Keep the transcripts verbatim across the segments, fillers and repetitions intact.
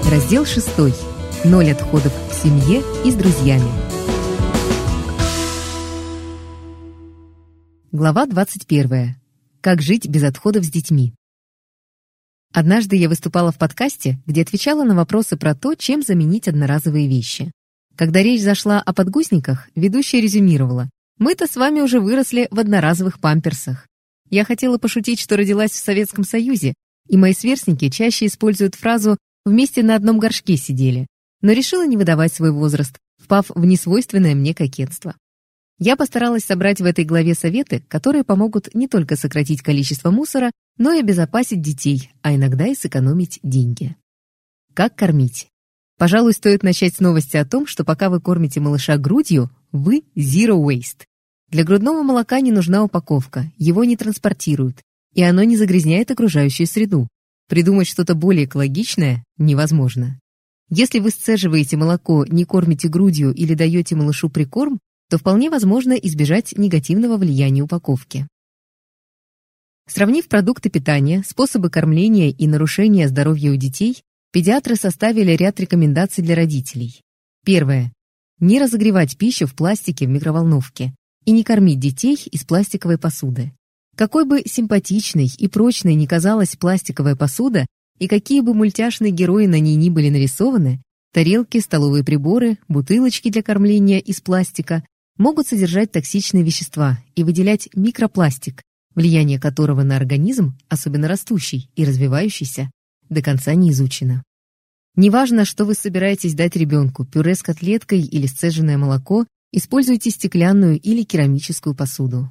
Раздел шестой. Ноль отходов в семье и с друзьями. Глава двадцать первая. Как жить без отходов с детьми. Однажды я выступала в подкасте, где отвечала на вопросы про то, чем заменить одноразовые вещи. Когда речь зашла о подгузниках, ведущая резюмировала: «Мы-то с вами уже выросли в одноразовых памперсах». Я хотела пошутить, что родилась в Советском Союзе, и мои сверстники чаще используют фразу «вместе на одном горшке сидели», но решила не выдавать свой возраст, впав в несвойственное мне кокетство. Я постаралась собрать в этой главе советы, которые помогут не только сократить количество мусора, но и обезопасить детей, а иногда и сэкономить деньги. Как кормить? Пожалуй, стоит начать с новости о том, что пока вы кормите малыша грудью, вы zero waste. Для грудного молока не нужна упаковка, его не транспортируют, и оно не загрязняет окружающую среду. Придумать что-то более экологичное невозможно. Если вы сцеживаете молоко, не кормите грудью или даете малышу прикорм, то вполне возможно избежать негативного влияния упаковки. Сравнив продукты питания, способы кормления и нарушения здоровья у детей, педиатры составили ряд рекомендаций для родителей. Первое. Не разогревать пищу в пластике в микроволновке и не кормить детей из пластиковой посуды. Какой бы симпатичной и прочной ни казалась пластиковая посуда, и какие бы мультяшные герои на ней ни были нарисованы, тарелки, столовые приборы, бутылочки для кормления из пластика могут содержать токсичные вещества и выделять микропластик, влияние которого на организм, особенно растущий и развивающийся, до конца не изучено. Неважно, что вы собираетесь дать ребенку, пюре с котлеткой или сцеженное молоко, используйте стеклянную или керамическую посуду.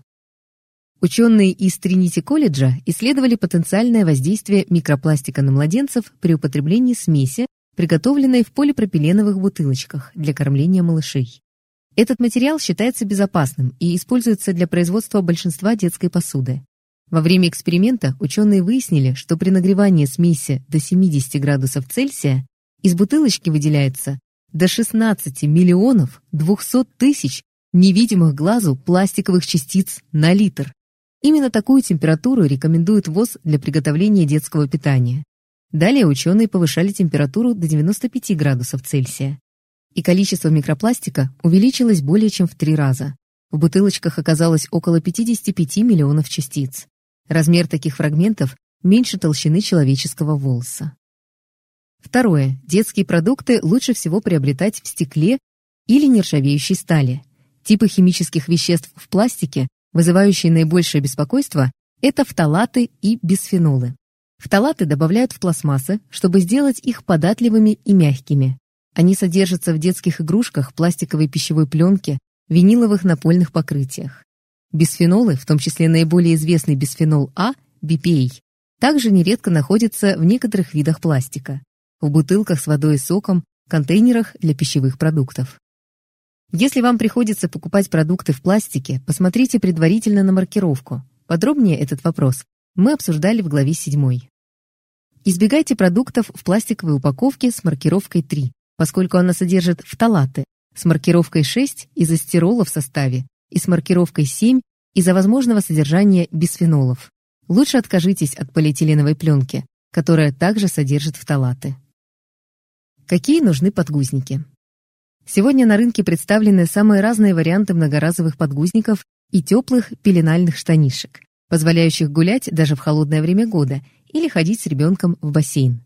Ученые из Тринити-колледжа исследовали потенциальное воздействие микропластика на младенцев при употреблении смеси, приготовленной в полипропиленовых бутылочках для кормления малышей. Этот материал считается безопасным и используется для производства большинства детской посуды. Во время эксперимента ученые выяснили, что при нагревании смеси до семидесяти градусов Цельсия из бутылочки выделяется до шестнадцати миллионов двухсот тысяч невидимых глазу пластиковых частиц на литр. Именно такую температуру рекомендуют ВОЗ для приготовления детского питания. Далее ученые повышали температуру до девяноста пяти градусов Цельсия. И количество микропластика увеличилось более чем в три раза. В бутылочках оказалось около пятидесяти пяти миллионов частиц. Размер таких фрагментов меньше толщины человеческого волоса. Второе. Детские продукты лучше всего приобретать в стекле или нержавеющей стали. Типы химических веществ в пластике, вызывающие наибольшее беспокойство, это фталаты и бисфенолы. Фталаты добавляют в пластмассы, чтобы сделать их податливыми и мягкими. Они содержатся в детских игрушках, пластиковой пищевой пленке, виниловых напольных покрытиях. Бисфенолы, в том числе наиболее известный бисфенол А, би пи эй, также нередко находятся в некоторых видах пластика, в бутылках с водой и соком, контейнерах для пищевых продуктов. Если вам приходится покупать продукты в пластике, посмотрите предварительно на маркировку. Подробнее этот вопрос мы обсуждали в главе седьмой. Избегайте продуктов в пластиковой упаковке с маркировкой три, поскольку она содержит фталаты, с маркировкой шесть из-за стирола в составе и с маркировкой семь из-за возможного содержания бисфенолов. Лучше откажитесь от полиэтиленовой пленки, которая также содержит фталаты. Какие нужны подгузники? Сегодня на рынке представлены самые разные варианты многоразовых подгузников и теплых пеленальных штанишек, позволяющих гулять даже в холодное время года или ходить с ребенком в бассейн.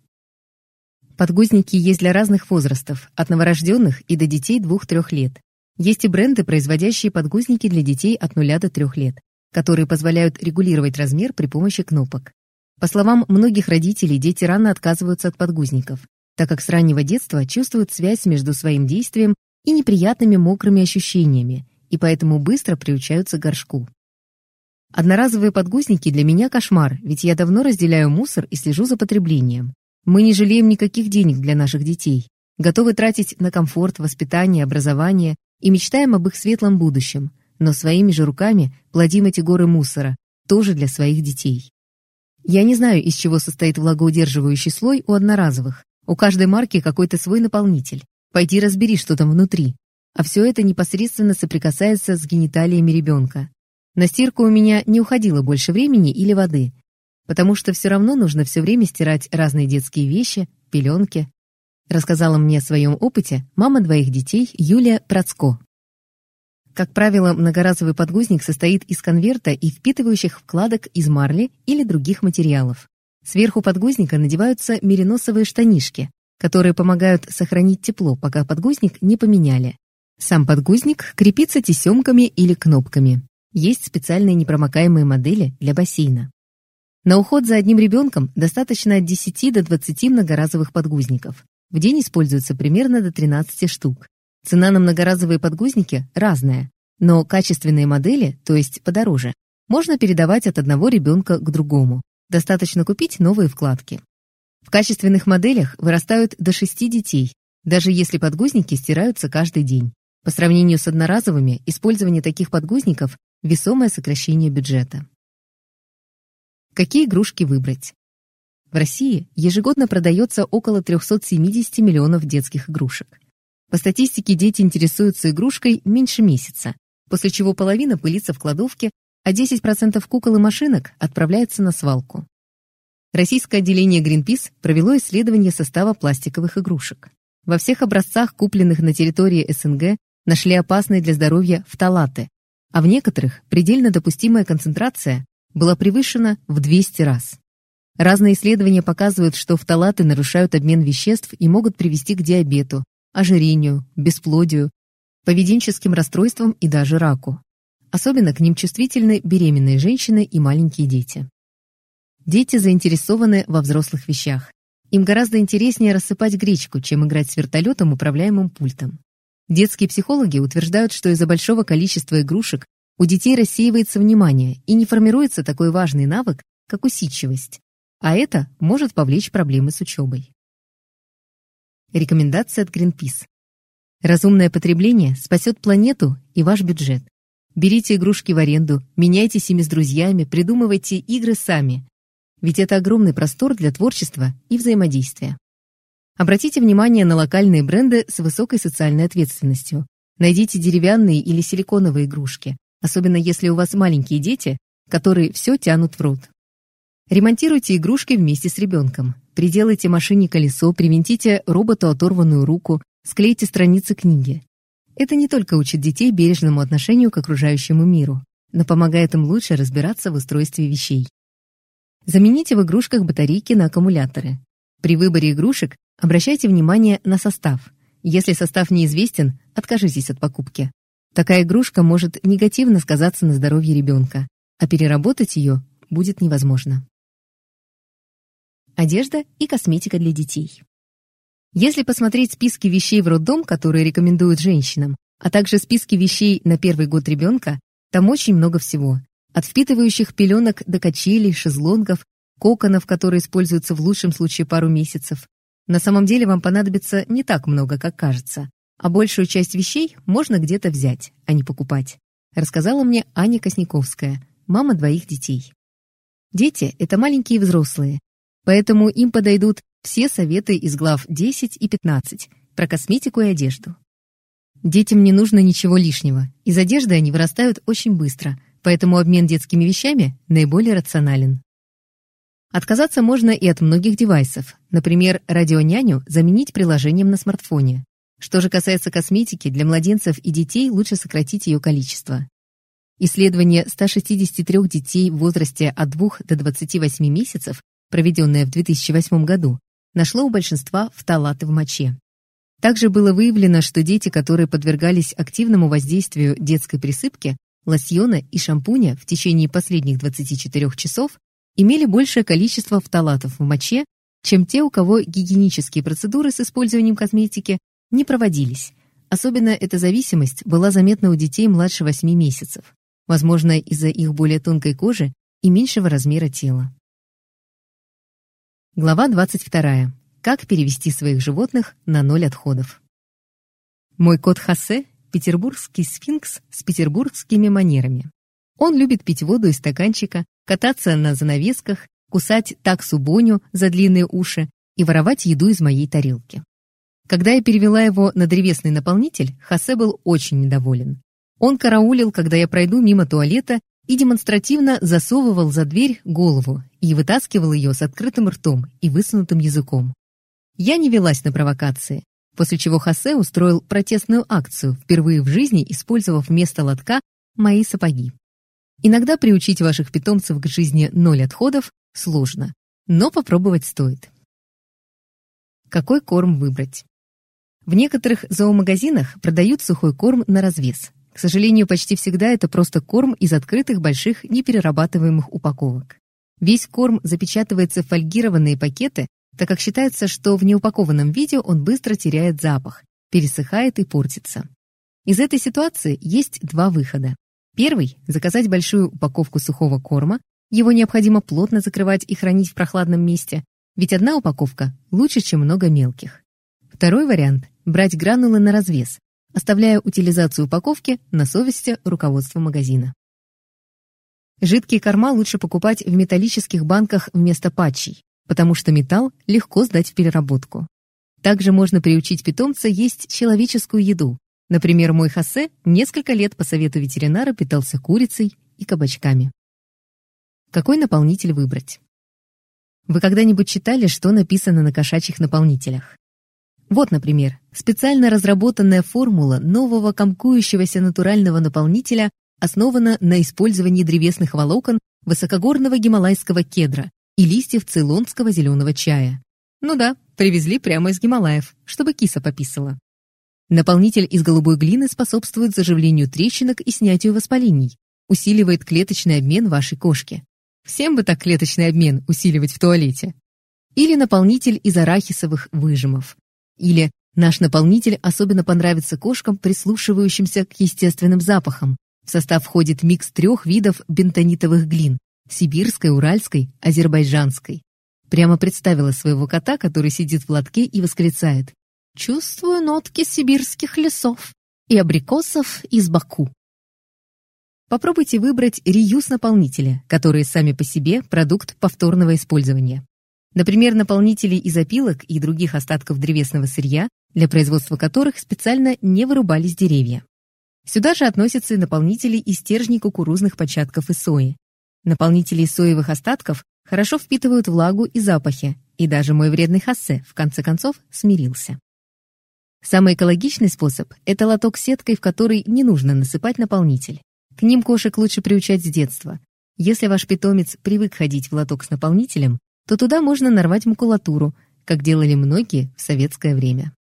Подгузники есть для разных возрастов, от новорожденных и до детей двух-трёх лет. Есть и бренды, производящие подгузники для детей от нуля до трёх лет, которые позволяют регулировать размер при помощи кнопок. По словам многих родителей, дети рано отказываются от подгузников, так как с раннего детства чувствуют связь между своим действием и неприятными мокрыми ощущениями, и поэтому быстро приучаются к горшку. Одноразовые подгузники для меня кошмар, ведь я давно разделяю мусор и слежу за потреблением. Мы не жалеем никаких денег для наших детей, готовы тратить на комфорт, воспитание, образование и мечтаем об их светлом будущем, но своими же руками плодим эти горы мусора, тоже для своих детей. Я не знаю, из чего состоит влагоудерживающий слой у одноразовых. У каждой марки какой-то свой наполнитель. Пойди разбери, что там внутри. А все это непосредственно соприкасается с гениталиями ребенка. На стирку у меня не уходило больше времени или воды, потому что все равно нужно все время стирать разные детские вещи, пеленки. рассказала мне о своем опыте мама двоих детей Юлия Процко. Как правило, многоразовый подгузник состоит из конверта и впитывающих вкладок из марли или других материалов. Сверху подгузника надеваются мериносовые штанишки, которые помогают сохранить тепло, пока подгузник не поменяли. Сам подгузник крепится тесемками или кнопками. Есть специальные непромокаемые модели для бассейна. На уход за одним ребенком достаточно от десяти до двадцати многоразовых подгузников. В день используется примерно до тринадцати штук. Цена на многоразовые подгузники разная, но качественные модели, то есть подороже, можно передавать от одного ребенка к другому. Достаточно купить новые вкладки. В качественных моделях вырастают до шести детей, даже если подгузники стираются каждый день. По сравнению с одноразовыми, использование таких подгузников – весомое сокращение бюджета. Какие игрушки выбрать? В России ежегодно продается около трёхсот семидесяти миллионов детских игрушек. По статистике, дети интересуются игрушкой меньше месяца, после чего половина пылится в кладовке, а десять процентов кукол и машинок отправляются на свалку. Российское отделение Greenpeace провело исследование состава пластиковых игрушек. Во всех образцах, купленных на территории эс эн гэ, нашли опасные для здоровья фталаты, а в некоторых предельно допустимая концентрация была превышена в двести раз. Разные исследования показывают, что фталаты нарушают обмен веществ и могут привести к диабету, ожирению, бесплодию, поведенческим расстройствам и даже раку. Особенно к ним чувствительны беременные женщины и маленькие дети. Дети заинтересованы во взрослых вещах. Им гораздо интереснее рассыпать гречку, чем играть с вертолетом, управляемым пультом. Детские психологи утверждают, что из-за большого количества игрушек у детей рассеивается внимание и не формируется такой важный навык, как усидчивость, а это может повлечь проблемы с учебой. Рекомендация от Greenpeace. Разумное потребление спасет планету и ваш бюджет. Берите игрушки в аренду, меняйтесь ими с друзьями, придумывайте игры сами. Ведь это огромный простор для творчества и взаимодействия. Обратите внимание на локальные бренды с высокой социальной ответственностью. Найдите деревянные или силиконовые игрушки, особенно если у вас маленькие дети, которые все тянут в рот. Ремонтируйте игрушки вместе с ребенком. Приделайте машине колесо, привинтите роботу оторванную руку, склейте страницы книги. Это не только учит детей бережному отношению к окружающему миру, но помогает им лучше разбираться в устройстве вещей. Замените в игрушках батарейки на аккумуляторы. При выборе игрушек обращайте внимание на состав. Если состав неизвестен, откажитесь от покупки. Такая игрушка может негативно сказаться на здоровье ребенка, а переработать ее будет невозможно. Одежда и косметика для детей. Если посмотреть списки вещей в роддом, которые рекомендуют женщинам, а также списки вещей на первый год ребенка, там очень много всего. От впитывающих пеленок до качелей, шезлонгов, коконов, которые используются в лучшем случае пару месяцев. На самом деле вам понадобится не так много, как кажется, а большую часть вещей можно где-то взять, а не покупать, рассказала мне Аня Косняковская, мама двоих детей. Дети – это маленькие взрослые, поэтому им подойдут все советы из глав десять и пятнадцать про косметику и одежду. Детям не нужно ничего лишнего, из одежды они вырастают очень быстро, поэтому обмен детскими вещами наиболее рационален. Отказаться можно и от многих девайсов, например, радионяню заменить приложением на смартфоне. Что же касается косметики, для младенцев и детей лучше сократить ее количество. Исследование ста шестидесяти трёх детей в возрасте от двух до двадцати восьми месяцев, проведенное в две тысячи восьмом году, нашло у большинства фталаты в моче. Также было выявлено, что дети, которые подвергались активному воздействию детской присыпки, лосьона и шампуня в течение последних двадцати четырёх часов, имели большее количество фталатов в моче, чем те, у кого гигиенические процедуры с использованием косметики не проводились. Особенно эта зависимость была заметна у детей младше восьми месяцев, возможно, из-за их более тонкой кожи и меньшего размера тела. Глава двадцать вторая. Как перевести своих животных на ноль отходов. Мой кот Хосе – петербургский сфинкс с петербургскими манерами. Он любит пить воду из стаканчика, кататься на занавесках, кусать таксу-боню за длинные уши и воровать еду из моей тарелки. Когда я перевела его на древесный наполнитель, Хосе был очень недоволен. Он караулил, когда я пройду мимо туалета, и демонстративно засовывал за дверь голову и вытаскивал ее с открытым ртом и высунутым языком. Я не велась на провокации, после чего Хосе устроил протестную акцию, впервые в жизни использовав вместо лотка мои сапоги. Иногда приучить ваших питомцев к жизни ноль отходов сложно, но попробовать стоит. Какой корм выбрать? В некоторых зоомагазинах продают сухой корм на развес. К сожалению, почти всегда это просто корм из открытых больших неперерабатываемых упаковок. Весь корм запечатывается в фольгированные пакеты, так как считается, что в неупакованном виде он быстро теряет запах, пересыхает и портится. Из этой ситуации есть два выхода. Первый – заказать большую упаковку сухого корма. Его необходимо плотно закрывать и хранить в прохладном месте, ведь одна упаковка лучше, чем много мелких. Второй вариант – брать гранулы на развес, оставляя утилизацию упаковки на совести руководства магазина. Жидкие корма лучше покупать в металлических банках вместо патчей, потому что металл легко сдать в переработку. Также можно приучить питомца есть человеческую еду. Например, мой Хосе несколько лет по совету ветеринара питался курицей и кабачками. Какой наполнитель выбрать? Вы когда-нибудь читали, что написано на кошачьих наполнителях? Вот, например, специально разработанная формула нового комкующегося натурального наполнителя основана на использовании древесных волокон высокогорного гималайского кедра и листьев цейлонского зеленого чая. Ну да, привезли прямо из Гималаев, чтобы киса пописала. Наполнитель из голубой глины способствует заживлению трещинок и снятию воспалений, усиливает клеточный обмен вашей кошки. Всем бы так клеточный обмен усиливать в туалете. Или наполнитель из арахисовых выжимов. Или наш наполнитель особенно понравится кошкам, прислушивающимся к естественным запахам. В состав входит микс трех видов бентонитовых глин – сибирской, уральской, азербайджанской. Прямо представила своего кота, который сидит в лотке и восклицает: «Чувствую нотки сибирских лесов и абрикосов из Баку». Попробуйте выбрать реюз-наполнители, которые сами по себе продукт повторного использования. Например, наполнители из опилок и других остатков древесного сырья, для производства которых специально не вырубались деревья. Сюда же относятся и наполнители из стержней кукурузных початков и сои. Наполнители из соевых остатков хорошо впитывают влагу и запахи, и даже мой вредный Хосе, в конце концов, смирился. Самый экологичный способ – это лоток с сеткой, в который не нужно насыпать наполнитель. К ним кошек лучше приучать с детства. Если ваш питомец привык ходить в лоток с наполнителем, то туда можно нарвать макулатуру, как делали многие в советское время.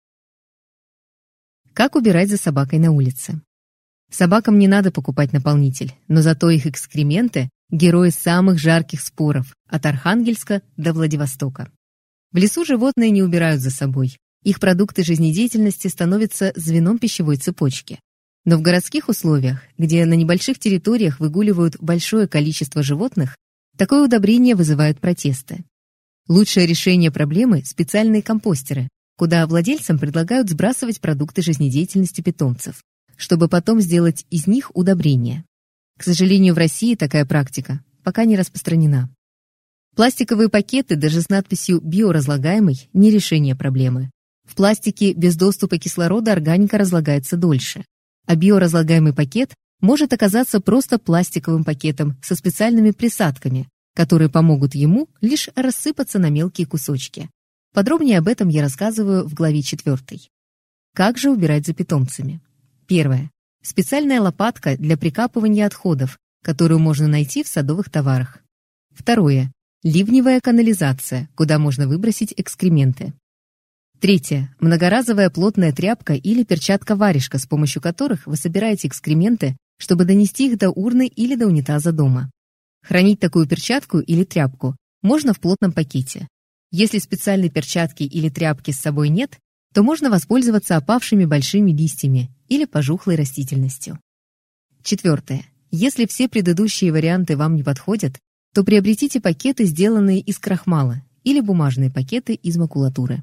Как убирать за собакой на улице? Собакам не надо покупать наполнитель, но зато их экскременты – герои самых жарких споров, от Архангельска до Владивостока. В лесу животные не убирают за собой. Их продукты жизнедеятельности становятся звеном пищевой цепочки. Но в городских условиях, где на небольших территориях выгуливают большое количество животных, такое удобрение вызывает протесты. Лучшее решение проблемы – специальные компостеры, куда владельцам предлагают сбрасывать продукты жизнедеятельности питомцев, чтобы потом сделать из них удобрение. К сожалению, в России такая практика пока не распространена. Пластиковые пакеты даже с надписью «биоразлагаемый» – не решение проблемы. В пластике без доступа кислорода органика разлагается дольше, а биоразлагаемый пакет может оказаться просто пластиковым пакетом со специальными присадками, которые помогут ему лишь рассыпаться на мелкие кусочки. Подробнее об этом я рассказываю в главе четвёртой. Как же убирать за питомцами? Первое. Специальная лопатка для прикапывания отходов, которую можно найти в садовых товарах. Второе. Ливневая канализация, куда можно выбросить экскременты. Третье. Многоразовая плотная тряпка или перчатка-варежка, с помощью которых вы собираете экскременты, чтобы донести их до урны или до унитаза дома. Хранить такую перчатку или тряпку можно в плотном пакете. Если специальной перчатки или тряпки с собой нет, то можно воспользоваться опавшими большими листьями или пожухлой растительностью. Четвертое. Если все предыдущие варианты вам не подходят, то приобретите пакеты, сделанные из крахмала, или бумажные пакеты из макулатуры.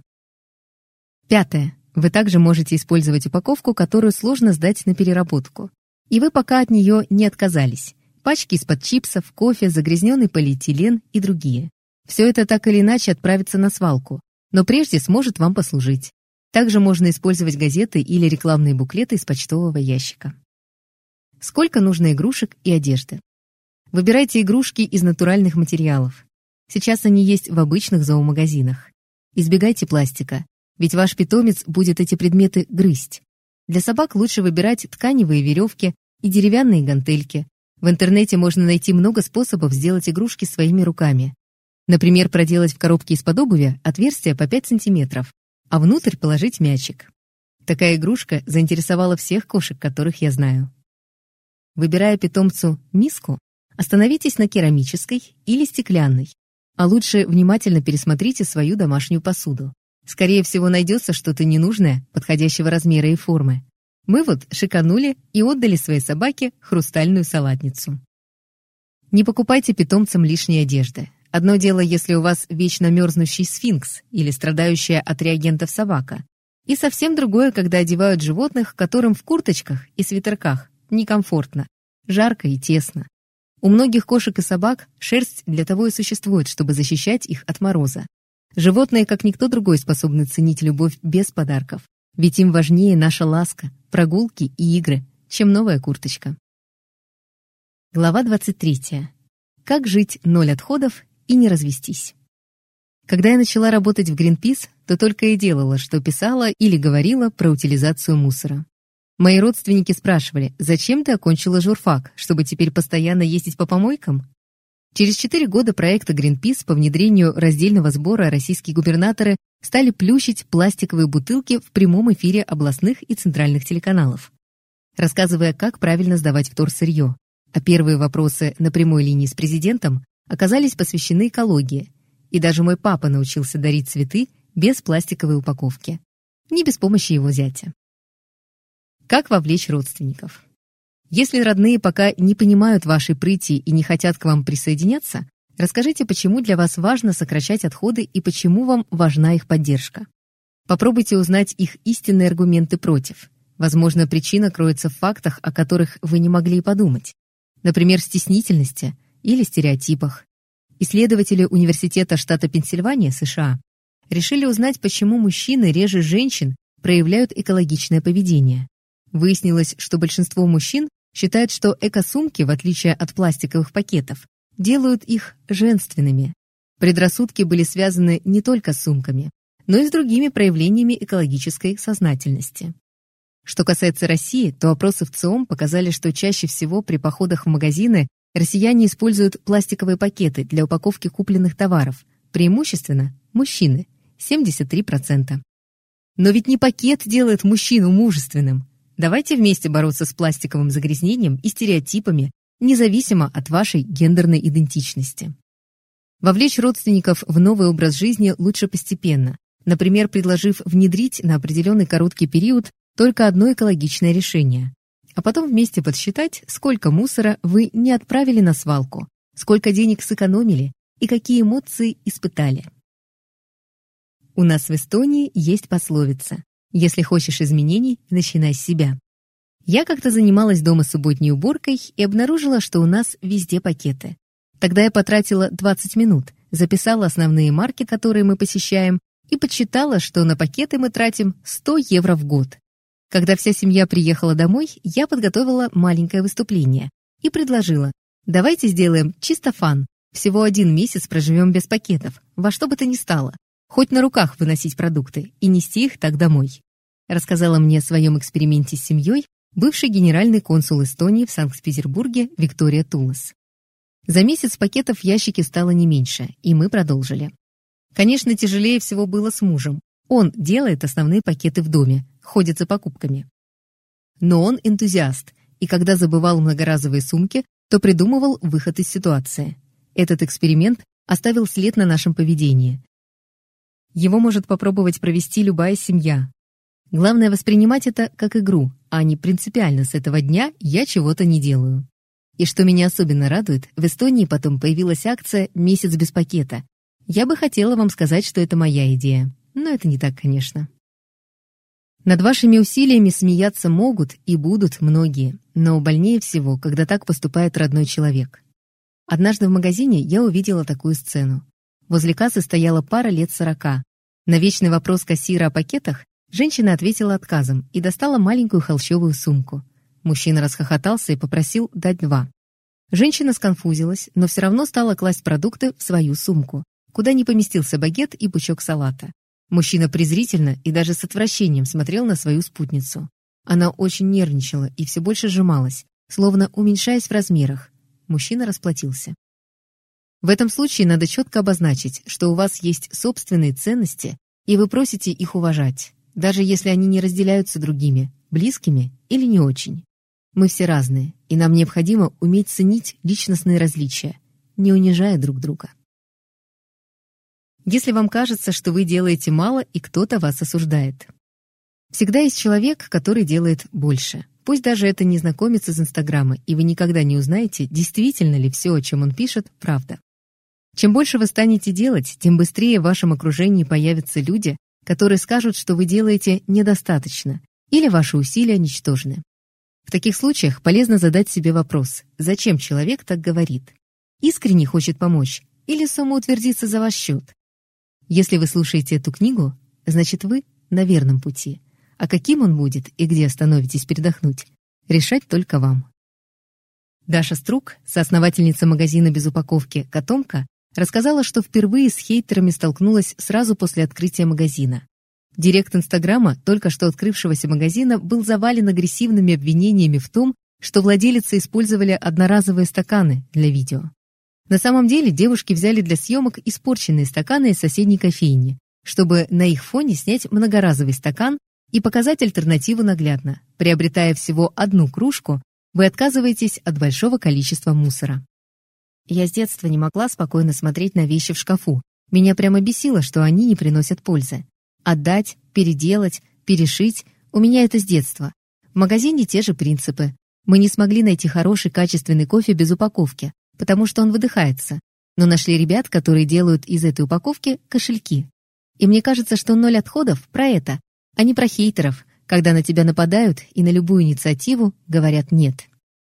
Пятое. Вы также можете использовать упаковку, которую сложно сдать на переработку. И вы пока от нее не отказались. Пачки из-под чипсов, кофе, загрязненный полиэтилен и другие. Все это так или иначе отправится на свалку, но прежде сможет вам послужить. Также можно использовать газеты или рекламные буклеты из почтового ящика. Сколько нужно игрушек и одежды? Выбирайте игрушки из натуральных материалов. Сейчас они есть в обычных зоомагазинах. Избегайте пластика, ведь ваш питомец будет эти предметы грызть. Для собак лучше выбирать тканевые веревки и деревянные гантельки. В интернете можно найти много способов сделать игрушки своими руками. Например, проделать в коробке из-под обуви отверстие по пять сантиметров, а внутрь положить мячик. Такая игрушка заинтересовала всех кошек, которых я знаю. Выбирая питомцу миску, остановитесь на керамической или стеклянной, а лучше внимательно пересмотрите свою домашнюю посуду. Скорее всего, найдется что-то ненужное, подходящего размера и формы. Мы вот шиканули и отдали своей собаке хрустальную салатницу. Не покупайте питомцам лишней одежды. Одно дело, если у вас вечно мерзнущий сфинкс или страдающая от реагентов собака. И совсем другое, когда одевают животных, которым в курточках и свитерках некомфортно, жарко и тесно. У многих кошек и собак шерсть для того и существует, чтобы защищать их от мороза. Животные, как никто другой, способны ценить любовь без подарков, ведь им важнее наша ласка, прогулки и игры, чем новая курточка. Глава двадцать третья. Как жить ноль отходов и не развестись. Когда я начала работать в Greenpeace, то только и делала, что писала или говорила про утилизацию мусора. Мои родственники спрашивали, зачем ты окончила журфак, чтобы теперь постоянно ездить по помойкам? Через четыре года проекта Greenpeace по внедрению раздельного сбора российские губернаторы стали плющить пластиковые бутылки в прямом эфире областных и центральных телеканалов, рассказывая, как правильно сдавать вторсырье. А первые вопросы на прямой линии с президентом оказались посвящены экологии, и даже мой папа научился дарить цветы без пластиковой упаковки. Не без помощи его зятя. Как вовлечь родственников? Если родные пока не понимают вашей прыти и не хотят к вам присоединяться, расскажите, почему для вас важно сокращать отходы и почему вам важна их поддержка. Попробуйте узнать их истинные аргументы против. Возможно, причина кроется в фактах, о которых вы не могли и подумать. Например, стеснительности или стереотипах. Исследователи Университета штата Пенсильвания, США, решили узнать, почему мужчины реже женщин проявляют экологичное поведение. Выяснилось, что большинство мужчин считают, что эко-сумки, в отличие от пластиковых пакетов, делают их женственными. Предрассудки были связаны не только с сумками, но и с другими проявлениями экологической сознательности. Что касается России, то опросы в ЦИОМ показали, что чаще всего при походах в магазины россияне используют пластиковые пакеты для упаковки купленных товаров, преимущественно мужчины – семьдесят три процента. Но ведь не пакет делает мужчину мужественным. Давайте вместе бороться с пластиковым загрязнением и стереотипами, независимо от вашей гендерной идентичности. Вовлечь родственников в новый образ жизни лучше постепенно, например, предложив внедрить на определенный короткий период только одно экологичное решение, а потом вместе подсчитать, сколько мусора вы не отправили на свалку, сколько денег сэкономили и какие эмоции испытали. У нас в Эстонии есть пословица: «Если хочешь изменений, начинай с себя». Я как-то занималась дома субботней уборкой и обнаружила, что у нас везде пакеты. Тогда я потратила двадцать минут, записала основные марки, которые мы посещаем, и подсчитала, что на пакеты мы тратим сто евро в год. Когда вся семья приехала домой, я подготовила маленькое выступление и предложила: давайте сделаем чисто фан, всего один месяц проживем без пакетов, во что бы то ни стало, хоть на руках выносить продукты и нести их так домой. Рассказала мне о своем эксперименте с семьей бывший генеральный консул Эстонии в Санкт-Петербурге Виктория Тулас. За месяц пакетов в ящике стало не меньше, и мы продолжили. Конечно, тяжелее всего было с мужем. Он делает основные пакеты в доме, ходит за покупками. Но он энтузиаст, и когда забывал многоразовые сумки, то придумывал выход из ситуации. Этот эксперимент оставил след на нашем поведении. Его может попробовать провести любая семья. Главное воспринимать это как игру, а не принципиально с этого дня я чего-то не делаю. И что меня особенно радует, в Эстонии потом появилась акция «Месяц без пакета». Я бы хотела вам сказать, что это моя идея, но это не так, конечно. Над вашими усилиями смеяться могут и будут многие, но больнее всего, когда так поступает родной человек. Однажды в магазине я увидела такую сцену. Возле кассы стояла пара лет сорока. На вечный вопрос кассира о пакетах женщина ответила отказом и достала маленькую холщовую сумку. Мужчина расхохотался и попросил дать два. Женщина сконфузилась, но все равно стала класть продукты в свою сумку, куда не поместился багет и пучок салата. Мужчина презрительно и даже с отвращением смотрел на свою спутницу. Она очень нервничала и все больше сжималась, словно уменьшаясь в размерах. Мужчина расплатился. В этом случае надо четко обозначить, что у вас есть собственные ценности, и вы просите их уважать, даже если они не разделяются другими, близкими или не очень. Мы все разные, и нам необходимо уметь ценить личностные различия, не унижая друг друга. Если вам кажется, что вы делаете мало, и кто-то вас осуждает. Всегда есть человек, который делает больше. Пусть даже это незнакомец из Инстаграма, и вы никогда не узнаете, действительно ли все, о чем он пишет, правда. Чем больше вы станете делать, тем быстрее в вашем окружении появятся люди, которые скажут, что вы делаете недостаточно, или ваши усилия ничтожны. В таких случаях полезно задать себе вопрос, зачем человек так говорит? Искренне хочет помочь или самоутвердиться за ваш счет? Если вы слушаете эту книгу, значит вы на верном пути. А каким он будет и где остановитесь передохнуть, решать только вам. Даша Струк, соосновательница магазина без упаковки «Котомка», рассказала, что впервые с хейтерами столкнулась сразу после открытия магазина. Директ Инстаграма, только что открывшегося магазина, был завален агрессивными обвинениями в том, что владелицы использовали одноразовые стаканы для видео. На самом деле девушки взяли для съемок испорченные стаканы из соседней кофейни, чтобы на их фоне снять многоразовый стакан и показать альтернативу наглядно. Приобретая всего одну кружку, вы отказываетесь от большого количества мусора. Я с детства не могла спокойно смотреть на вещи в шкафу. Меня прямо бесило, что они не приносят пользы. Отдать, переделать, перешить — у меня это с детства. В магазине те же принципы. Мы не смогли найти хороший качественный кофе без упаковки, потому что он выдыхается. Но нашли ребят, которые делают из этой упаковки кошельки. И мне кажется, что ноль отходов про это, а не про хейтеров, когда на тебя нападают и на любую инициативу говорят «нет».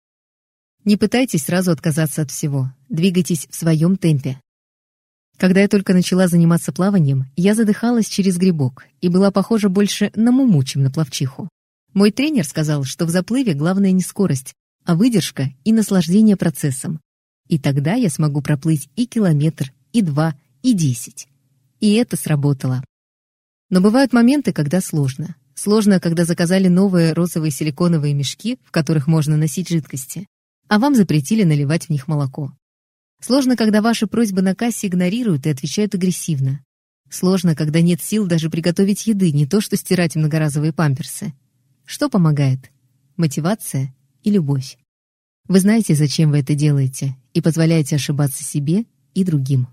Не пытайтесь сразу отказаться от всего. Двигайтесь в своем темпе. Когда я только начала заниматься плаванием, я задыхалась через грибок и была похожа больше на муму, чем на пловчиху. Мой тренер сказал, что в заплыве главное не скорость, а выдержка и наслаждение процессом. И тогда я смогу проплыть и километр, и два, и десять. И это сработало. Но бывают моменты, когда сложно. Сложно, когда заказали новые розовые силиконовые мешки, в которых можно носить жидкости, а вам запретили наливать в них молоко. Сложно, когда ваши просьбы на кассе игнорируют и отвечают агрессивно. Сложно, когда нет сил даже приготовить еды, не то что стирать многоразовые памперсы. Что помогает? Мотивация и любовь. Вы знаете, зачем вы это делаете, и позволяете ошибаться себе и другим.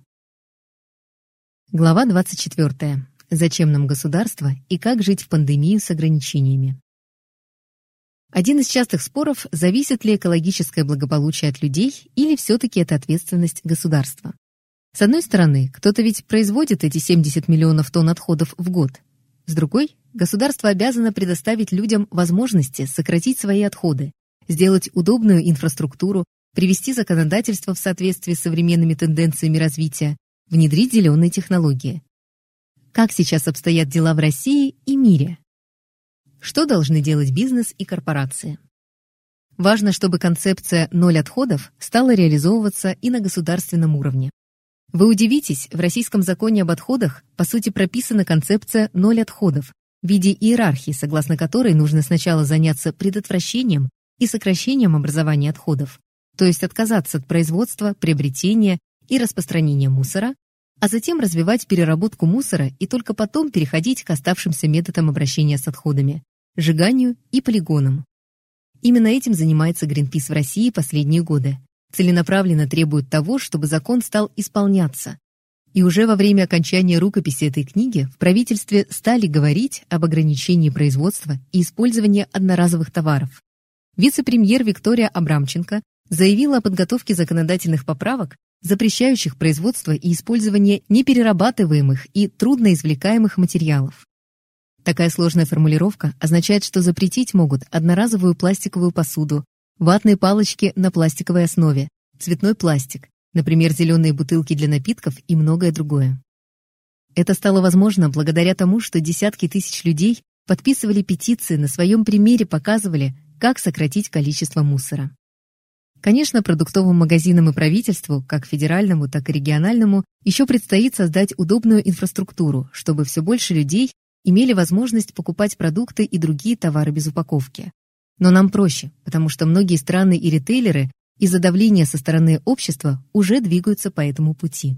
Глава двадцать четвёртая. Зачем нам государство и как жить в пандемию с ограничениями? Один из частых споров, зависит ли экологическое благополучие от людей или все-таки это ответственность государства. С одной стороны, кто-то ведь производит эти семьдесят миллионов тонн отходов в год. С другой, государство обязано предоставить людям возможности сократить свои отходы, сделать удобную инфраструктуру, привести законодательство в соответствии с современными тенденциями развития, внедрить зеленые технологии. Как сейчас обстоят дела в России и мире? Что должны делать бизнес и корпорации? Важно, чтобы концепция «ноль отходов» стала реализовываться и на государственном уровне. Вы удивитесь, в российском законе об отходах по сути прописана концепция «ноль отходов» в виде иерархии, согласно которой нужно сначала заняться предотвращением и сокращением образования отходов, то есть отказаться от производства, приобретения и распространения мусора, а затем развивать переработку мусора и только потом переходить к оставшимся методам обращения с отходами – сжиганию и полигонам. Именно этим занимается Greenpeace в России последние годы. Целенаправленно требует того, чтобы закон стал исполняться. И уже во время окончания рукописи этой книги в правительстве стали говорить об ограничении производства и использования одноразовых товаров. Вице-премьер Виктория Абрамченко заявила о подготовке законодательных поправок, запрещающих производство и использование неперерабатываемых и трудноизвлекаемых материалов. Такая сложная формулировка означает, что запретить могут одноразовую пластиковую посуду, ватные палочки на пластиковой основе, цветной пластик, например, зеленые бутылки для напитков и многое другое. Это стало возможно благодаря тому, что десятки тысяч людей подписывали петиции, на своем примере показывали, как сократить количество мусора. Конечно, продуктовым магазинам и правительству, как федеральному, так и региональному, еще предстоит создать удобную инфраструктуру, чтобы все больше людей имели возможность покупать продукты и другие товары без упаковки. Но нам проще, потому что многие страны и ритейлеры из-за давления со стороны общества уже двигаются по этому пути.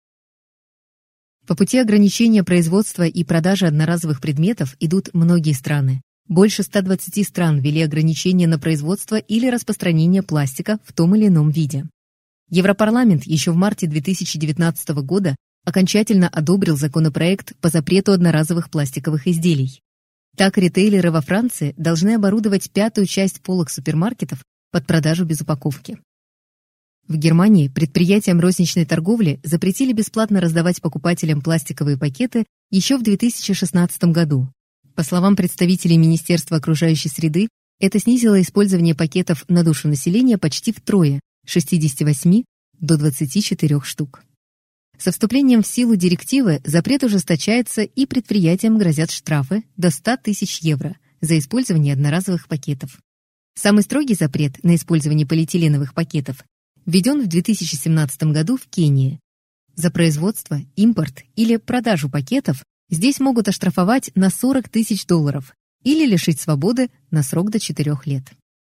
По пути ограничения производства и продажи одноразовых предметов идут многие страны. Больше ста двадцати стран ввели ограничения на производство или распространение пластика в том или ином виде. Европарламент еще в марте две тысячи девятнадцатого года окончательно одобрил законопроект по запрету одноразовых пластиковых изделий. Так, ритейлеры во Франции должны оборудовать пятую часть полок супермаркетов под продажу без упаковки. В Германии предприятиям розничной торговли запретили бесплатно раздавать покупателям пластиковые пакеты еще в две тысячи шестнадцатом году. По словам представителей Министерства окружающей среды, это снизило использование пакетов на душу населения почти втрое – с шестидесяти восьми до двадцати четырёх штук. Со вступлением в силу директивы запрет ужесточается, и предприятиям грозят штрафы до ста тысяч евро за использование одноразовых пакетов. Самый строгий запрет на использование полиэтиленовых пакетов введен в две тысячи семнадцатом году в Кении. За производство, импорт или продажу пакетов здесь могут оштрафовать на сорок тысяч долларов или лишить свободы на срок до четырёх лет.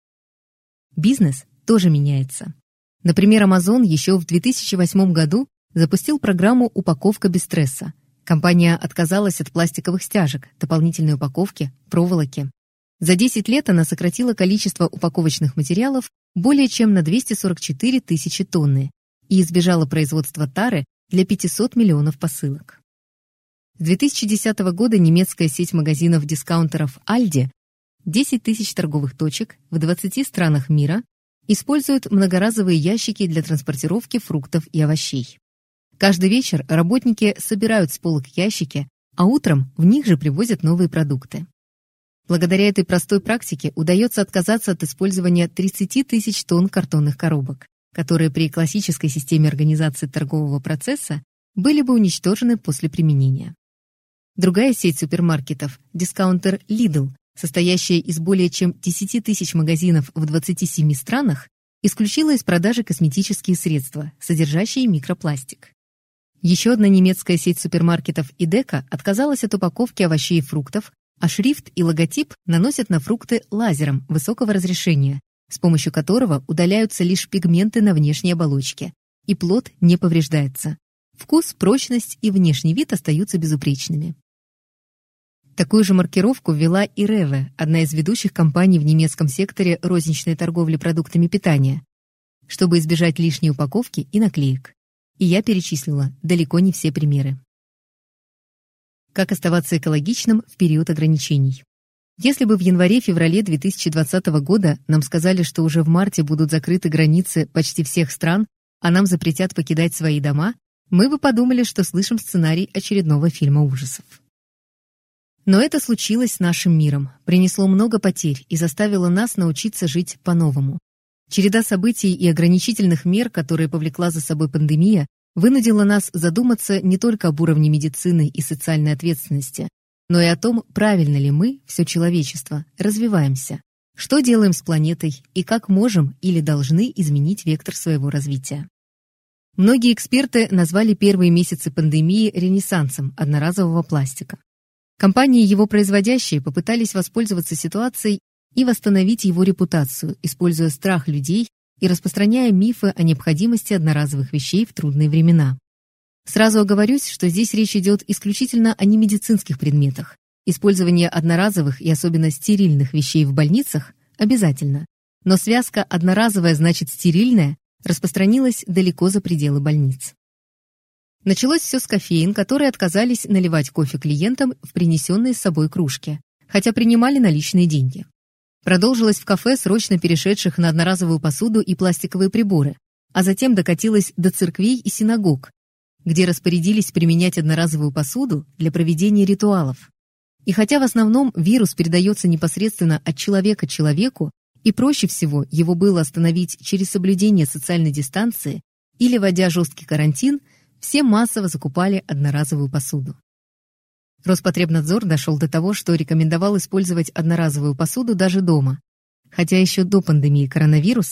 Бизнес тоже меняется. Например, Amazon еще в две тысячи восьмом году запустил программу «Упаковка без стресса». Компания отказалась от пластиковых стяжек, дополнительной упаковки, проволоки. За десять лет она сократила количество упаковочных материалов более чем на двести сорок четыре тысячи тонны и избежала производства тары для пятисот миллионов посылок. С две тысячи десятого года немецкая сеть магазинов-дискаунтеров Aldi, десять тысяч торговых точек в двадцати странах мира, используют многоразовые ящики для транспортировки фруктов и овощей. Каждый вечер работники собирают с полок ящики, а утром в них же привозят новые продукты. Благодаря этой простой практике удается отказаться от использования тридцати тысяч тонн картонных коробок, которые при классической системе организации торгового процесса были бы уничтожены после применения. Другая сеть супермаркетов – дискаунтер Lidl, состоящая из более чем десяти тысяч магазинов в двадцати семи странах, исключила из продажи косметические средства, содержащие микропластик. Еще одна немецкая сеть супермаркетов Edeka отказалась от упаковки овощей и фруктов, а шрифт и логотип наносят на фрукты лазером высокого разрешения, с помощью которого удаляются лишь пигменты на внешней оболочке, и плод не повреждается. Вкус, прочность и внешний вид остаются безупречными. Такую же маркировку ввела и Rewe, одна из ведущих компаний в немецком секторе розничной торговли продуктами питания, чтобы избежать лишней упаковки и наклеек. И я перечислила далеко не все примеры. Как оставаться экологичным в период ограничений? Если бы в январе-феврале две тысячи двадцатого года нам сказали, что уже в марте будут закрыты границы почти всех стран, а нам запретят покидать свои дома, мы бы подумали, что слышим сценарий очередного фильма ужасов. Но это случилось с нашим миром, принесло много потерь и заставило нас научиться жить по-новому. Череда событий и ограничительных мер, которые повлекла за собой пандемия, вынудила нас задуматься не только об уровне медицины и социальной ответственности, но и о том, правильно ли мы, все человечество, развиваемся, что делаем с планетой и как можем или должны изменить вектор своего развития. Многие эксперты назвали первые месяцы пандемии ренессансом одноразового пластика. Компании, его производящие, попытались воспользоваться ситуацией и восстановить его репутацию, используя страх людей и распространяя мифы о необходимости одноразовых вещей в трудные времена. Сразу оговорюсь, что здесь речь идет исключительно о немедицинских предметах. Использование одноразовых и особенно стерильных вещей в больницах обязательно, но связка «одноразовая значит стерильная» распространилась далеко за пределы больниц. Началось все с кофеин, которые отказались наливать кофе клиентам в принесенные с собой кружки, хотя принимали наличные деньги. Продолжилось в кафе, срочно перешедших на одноразовую посуду и пластиковые приборы, а затем докатилось до церквей и синагог, где распорядились применять одноразовую посуду для проведения ритуалов. И хотя в основном вирус передается непосредственно от человека к человеку, и проще всего его было остановить через соблюдение социальной дистанции или вводя жесткий карантин, все массово закупали одноразовую посуду. Роспотребнадзор дошел до того, что рекомендовал использовать одноразовую посуду даже дома. Хотя еще до пандемии коронавируса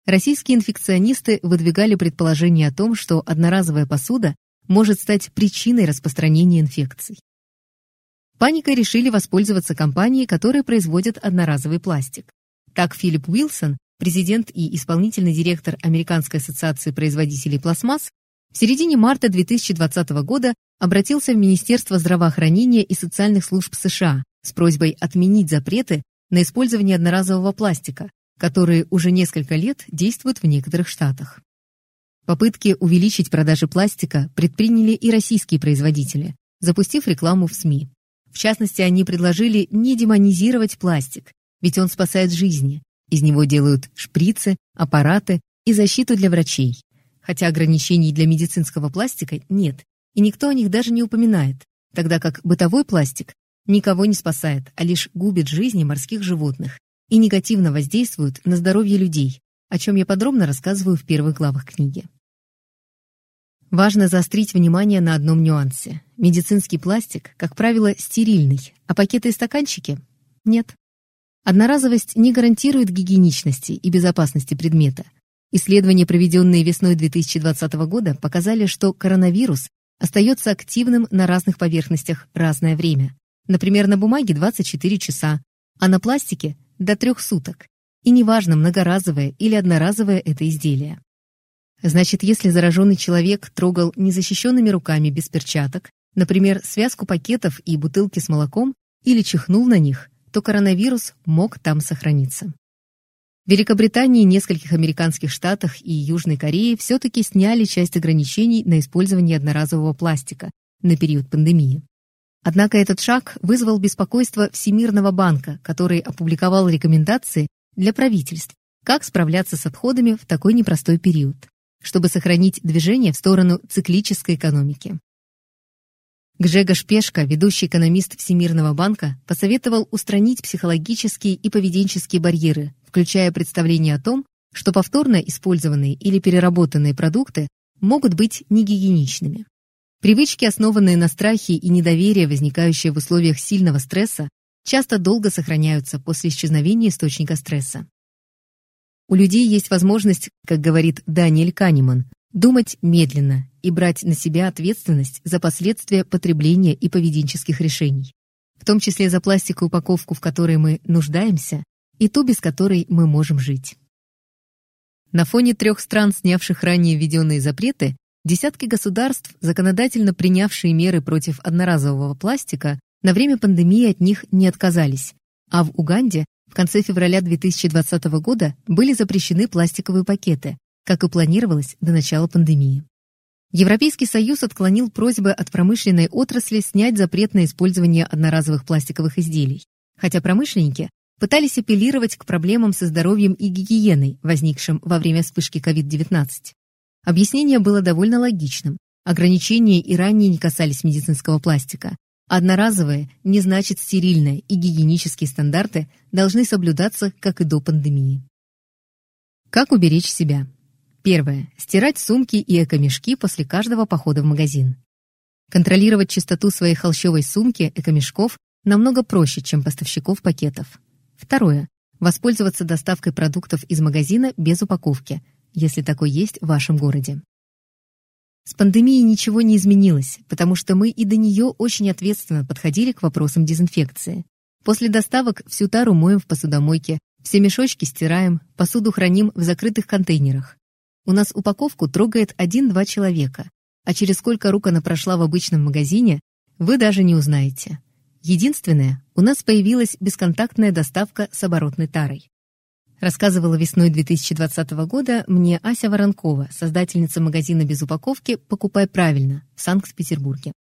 российские инфекционисты выдвигали предположение о том, что одноразовая посуда может стать причиной распространения инфекций. Паникой решили воспользоваться компании, которые производят одноразовый пластик. Так Филипп Уилсон, президент и исполнительный директор Американской ассоциации производителей пластмасс, в середине марта две тысячи двадцатого года обратился в Министерство здравоохранения и социальных служб США с просьбой отменить запреты на использование одноразового пластика, которые уже несколько лет действуют в некоторых штатах. Попытки увеличить продажи пластика предприняли и российские производители, запустив рекламу в СМИ. В частности, они предложили не демонизировать пластик, ведь он спасает жизни. Из него делают шприцы, аппараты и защиту для врачей. Хотя ограничений для медицинского пластика нет, и никто о них даже не упоминает, тогда как бытовой пластик никого не спасает, а лишь губит жизни морских животных и негативно воздействует на здоровье людей, о чем я подробно рассказываю в первых главах книги. Важно заострить внимание на одном нюансе. Медицинский пластик, как правило, стерильный, а пакеты и стаканчики – нет. Одноразовость не гарантирует гигиеничности и безопасности предмета. Исследования, проведенные весной две тысячи двадцатого года, показали, что коронавирус остается активным на разных поверхностях разное время. Например, на бумаге двадцать четыре часа, а на пластике – до трех суток. И неважно, многоразовое или одноразовое это изделие. Значит, если зараженный человек трогал незащищенными руками без перчаток, например, связку пакетов и бутылки с молоком, или чихнул на них, то коронавирус мог там сохраниться. В Великобритании, нескольких американских штатах и Южной Корее все-таки сняли часть ограничений на использование одноразового пластика на период пандемии. Однако этот шаг вызвал беспокойство Всемирного банка, который опубликовал рекомендации для правительств, как справляться с отходами в такой непростой период, чтобы сохранить движение в сторону циклической экономики. Гжегош Пешко, ведущий экономист Всемирного банка, посоветовал устранить психологические и поведенческие барьеры, включая представление о том, что повторно использованные или переработанные продукты могут быть негигиеничными. Привычки, основанные на страхе и недоверии, возникающие в условиях сильного стресса, часто долго сохраняются после исчезновения источника стресса. У людей есть возможность, как говорит Даниэль Канеман, думать медленно и брать на себя ответственность за последствия потребления и поведенческих решений, в том числе за пластиковую упаковку, в которой мы нуждаемся, и ту, без которой мы можем жить. На фоне трех стран, снявших ранее введенные запреты, десятки государств, законодательно принявшие меры против одноразового пластика, на время пандемии от них не отказались, а в Уганде в конце февраля две тысячи двадцатого года были запрещены пластиковые пакеты, как и планировалось до начала пандемии. Европейский Союз отклонил просьбы от промышленной отрасли снять запрет на использование одноразовых пластиковых изделий, хотя промышленники пытались апеллировать к проблемам со здоровьем и гигиеной, возникшим во время вспышки ковид девятнадцать. Объяснение было довольно логичным. Ограничения и ранее не касались медицинского пластика. Одноразовые не значит стерильное, и гигиенические стандарты должны соблюдаться, как и до пандемии. Как уберечь себя? Первое. Стирать сумки и эко-мешки после каждого похода в магазин. Контролировать чистоту своей холщовой сумки, эко-мешков намного проще, чем поставщиков пакетов. Второе. Воспользоваться доставкой продуктов из магазина без упаковки, если такой есть в вашем городе. С пандемией ничего не изменилось, потому что мы и до нее очень ответственно подходили к вопросам дезинфекции. После доставок всю тару моем в посудомойке, все мешочки стираем, посуду храним в закрытых контейнерах. У нас упаковку трогает один-два человека, а через сколько рук она прошла в обычном магазине, вы даже не узнаете. Единственное, у нас появилась бесконтактная доставка с оборотной тарой. Рассказывала весной две тысячи двадцатого года мне Ася Воронкова, создательница магазина без упаковки «Покупай правильно» в Санкт-Петербурге.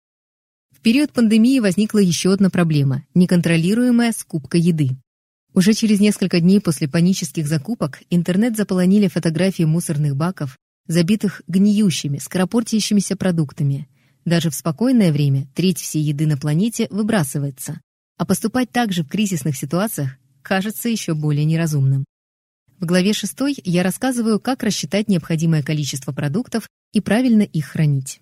В период пандемии возникла еще одна проблема – неконтролируемая скупка еды. Уже через несколько дней после панических закупок интернет заполонили фотографии мусорных баков, забитых гниющими, скоропортящимися продуктами. Даже в спокойное время треть всей еды на планете выбрасывается. А поступать так же в кризисных ситуациях кажется еще более неразумным. В главе шестой я рассказываю, как рассчитать необходимое количество продуктов и правильно их хранить.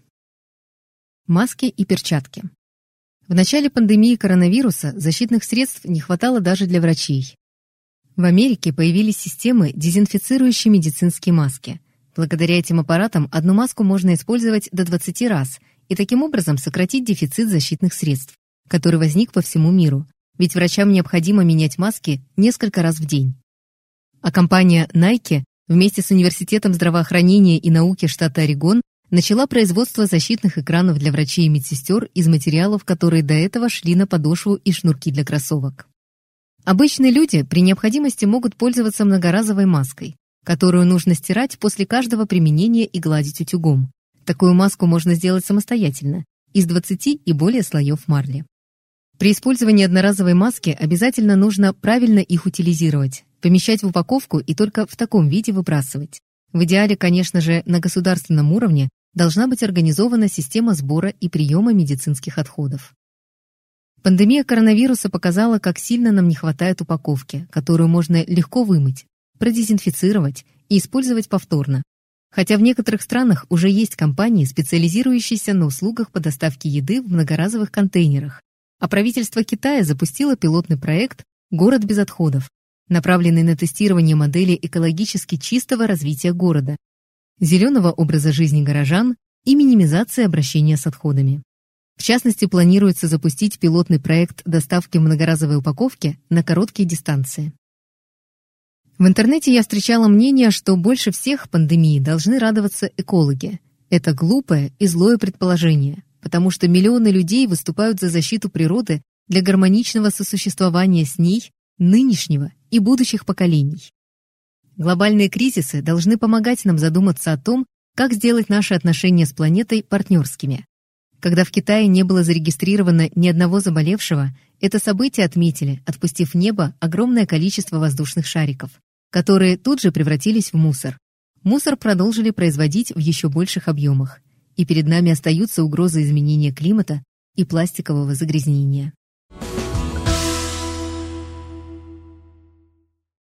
Маски и перчатки. В начале пандемии коронавируса защитных средств не хватало даже для врачей. В Америке появились системы, дезинфицирующие медицинские маски. Благодаря этим аппаратам одну маску можно использовать до двадцати раз и таким образом сократить дефицит защитных средств, который возник по всему миру, ведь врачам необходимо менять маски несколько раз в день. А компания Nike вместе с Университетом здравоохранения и науки штата Орегон начала производство защитных экранов для врачей и медсестер из материалов, которые до этого шли на подошву и шнурки для кроссовок. Обычные люди при необходимости могут пользоваться многоразовой маской, которую нужно стирать после каждого применения и гладить утюгом. Такую маску можно сделать самостоятельно, из двадцати и более слоев марли. При использовании одноразовой маски обязательно нужно правильно их утилизировать, помещать в упаковку и только в таком виде выбрасывать. В идеале, конечно же, на государственном уровне должна быть организована система сбора и приема медицинских отходов. Пандемия коронавируса показала, как сильно нам не хватает упаковки, которую можно легко вымыть, продезинфицировать и использовать повторно. Хотя в некоторых странах уже есть компании, специализирующиеся на услугах по доставке еды в многоразовых контейнерах, а правительство Китая запустило пилотный проект «Город без отходов», направленный на тестирование модели экологически чистого развития города, зеленого образа жизни горожан и минимизации обращения с отходами. В частности, планируется запустить пилотный проект доставки многоразовой упаковки на короткие дистанции. В интернете я встречала мнение, что больше всех пандемии должны радоваться экологи. Это глупое и злое предположение, потому что миллионы людей выступают за защиту природы для гармоничного сосуществования с ней нынешнего и будущих поколений. Глобальные кризисы должны помогать нам задуматься о том, как сделать наши отношения с планетой партнерскими. Когда в Китае не было зарегистрировано ни одного заболевшего, это событие отметили, отпустив в небо огромное количество воздушных шариков, которые тут же превратились в мусор. Мусор продолжили производить в еще больших объемах, и перед нами остаются угрозы изменения климата и пластикового загрязнения.